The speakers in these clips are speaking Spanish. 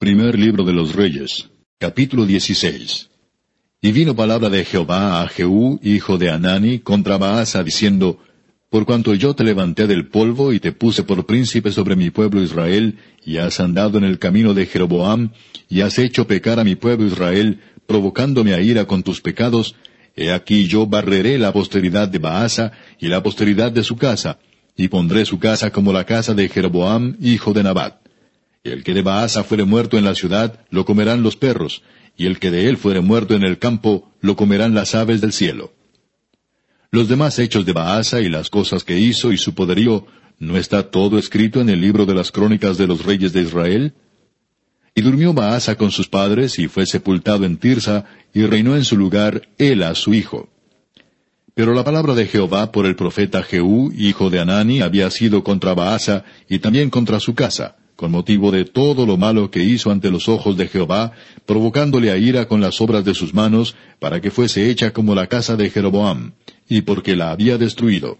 Primer libro de los Reyes, capítulo 16. Y vino palabra de Jehová a Jehú, hijo de Hanani, contra Baasa, diciendo, Por cuanto yo te levanté del polvo y te puse por príncipe sobre mi pueblo Israel, y has andado en el camino de Jeroboam, y has hecho pecar a mi pueblo Israel, provocándome a ira con tus pecados, he aquí yo barreré la posteridad de Baasa y la posteridad de su casa, y pondré su casa como la casa de Jeroboam, hijo de Nabat. Y el que de Baasa fuere muerto en la ciudad, lo comerán los perros, y el que de él fuere muerto en el campo, lo comerán las aves del cielo. Los demás hechos de Baasa y las cosas que hizo y su poderío, ¿no está todo escrito en el libro de las crónicas de los reyes de Israel? Y durmió Baasa con sus padres, y fue sepultado en Tirsa, y reinó en su lugar Ela su hijo. Pero la palabra de Jehová por el profeta Jehú, hijo de Hanani, había sido contra Baasa, y también contra su casa, con motivo de todo lo malo que hizo ante los ojos de Jehová, provocándole a ira con las obras de sus manos, para que fuese hecha como la casa de Jeroboam, y porque la había destruido.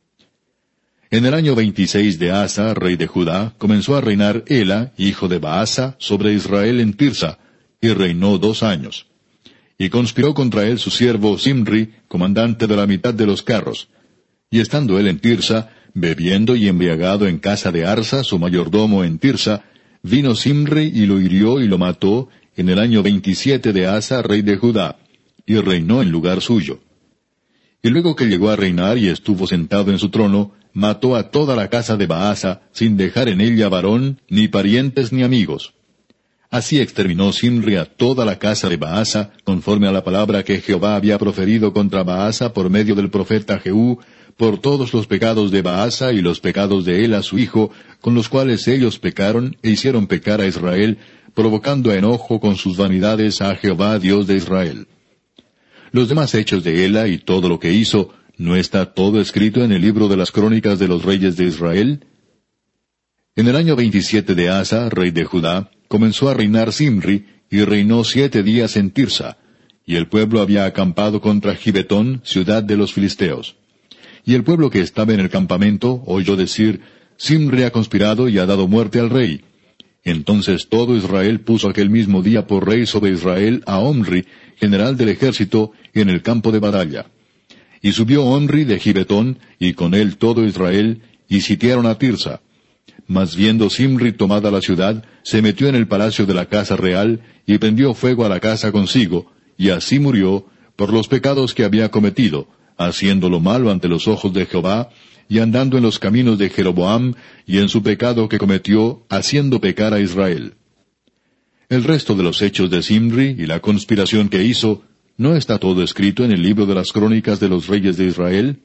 En el año 26 de Asa, rey de Judá, comenzó a reinar Ela, hijo de Baasa, sobre Israel en Tirsa, y reinó 2 años. Y conspiró contra él su siervo Zimri, comandante de la mitad de los carros. Y estando él en Tirsa, bebiendo y embriagado en casa de Arsa, su mayordomo en Tirsa, vino Zimri y lo hirió y lo mató en el año 27 de Asa, rey de Judá, y reinó en lugar suyo. Y luego que llegó a reinar y estuvo sentado en su trono, mató a toda la casa de Baasa, sin dejar en ella varón, ni parientes ni amigos. Así exterminó Zimri a toda la casa de Baasa, conforme a la palabra que Jehová había proferido contra Baasa por medio del profeta Jehú, por todos los pecados de Baasa y los pecados de Ela su hijo, con los cuales ellos pecaron e hicieron pecar a Israel, provocando a enojo con sus vanidades a Jehová Dios de Israel. Los demás hechos de Ela y todo lo que hizo, ¿no está todo escrito en el libro de las crónicas de los reyes de Israel? En el año 27 de Asa, rey de Judá, comenzó a reinar Zimri, y reinó 7 días en Tirsa, y el pueblo había acampado contra Gibetón, ciudad de los filisteos. Y el pueblo que estaba en el campamento oyó decir, Zimri ha conspirado y ha dado muerte al rey. Entonces todo Israel puso aquel mismo día por rey sobre Israel a Omri, general del ejército, en el campo de batalla. Y subió Omri de Gibetón, y con él todo Israel, y sitiaron a Tirsa. Mas viendo Zimri tomada la ciudad, se metió en el palacio de la casa real, y prendió fuego a la casa consigo, y así murió, por los pecados que había cometido, haciendo lo malo ante los ojos de Jehová, y andando en los caminos de Jeroboam, y en su pecado que cometió, haciendo pecar a Israel. El resto de los hechos de Zimri y la conspiración que hizo, ¿no está todo escrito en el libro de las crónicas de los reyes de Israel?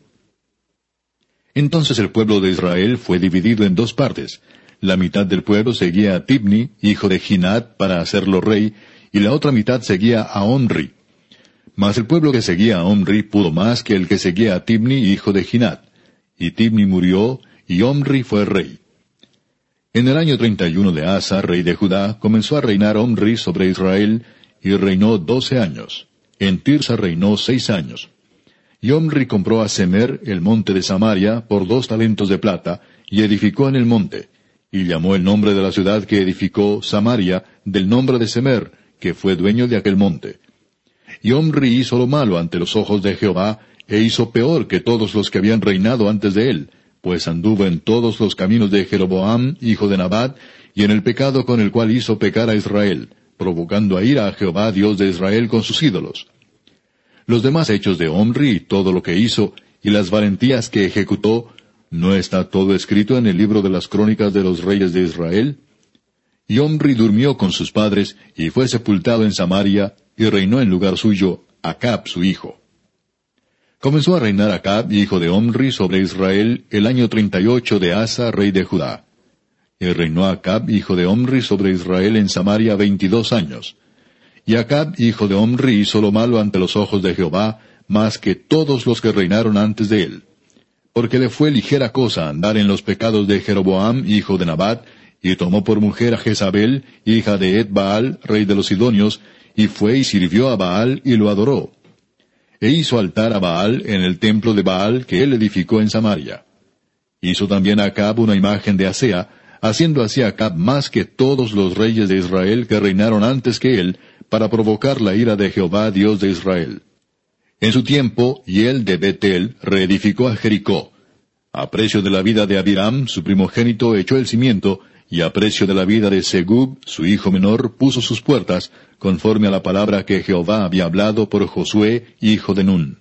Entonces el pueblo de Israel fue dividido en 2 partes. La mitad del pueblo seguía a Tibni, hijo de Ginat, para hacerlo rey, y la otra mitad seguía a Omri. Mas el pueblo que seguía a Omri pudo más que el que seguía a Tibni, hijo de Ginat. Y Tibni murió, y Omri fue rey. En el año 31 de Asa, rey de Judá, comenzó a reinar Omri sobre Israel, y reinó 12 años. En Tirsa reinó 6 años. Y Omri compró a Semer, el monte de Samaria, por 2 talentos de plata, y edificó en el monte. Y llamó el nombre de la ciudad que edificó Samaria, del nombre de Semer, que fue dueño de aquel monte. Y Omri hizo lo malo ante los ojos de Jehová, e hizo peor que todos los que habían reinado antes de él, pues anduvo en todos los caminos de Jeroboam, hijo de Nabat, y en el pecado con el cual hizo pecar a Israel, provocando a ira a Jehová Dios de Israel con sus ídolos. Los demás hechos de Omri y todo lo que hizo, y las valentías que ejecutó, ¿no está todo escrito en el libro de las crónicas de los reyes de Israel? Y Omri durmió con sus padres, y fue sepultado en Samaria, y reinó en lugar suyo Acab su hijo. Comenzó a reinar Acab, hijo de Omri, sobre Israel, el año 38 de Asa, rey de Judá. Y reinó Acab, hijo de Omri, sobre Israel en Samaria 22 años. Y Acab, hijo de Omri, hizo lo malo ante los ojos de Jehová, más que todos los que reinaron antes de él. Porque le fue ligera cosa andar en los pecados de Jeroboam, hijo de Nabat, y tomó por mujer a Jezabel, hija de Ed-Baal, rey de los Sidonios, y fue y sirvió a Baal y lo adoró. E hizo altar a Baal en el templo de Baal que él edificó en Samaria. Hizo también a Acab una imagen de Asea, haciendo así Acab más que todos los reyes de Israel que reinaron antes que él, para provocar la ira de Jehová Dios de Israel. En su tiempo, Hiel de Betel reedificó a Jericó. A precio de la vida de Abiram, su primogénito, echó el cimiento, y a precio de la vida de Segub, su hijo menor, puso sus puertas, conforme a la palabra que Jehová había hablado por Josué, hijo de Nun.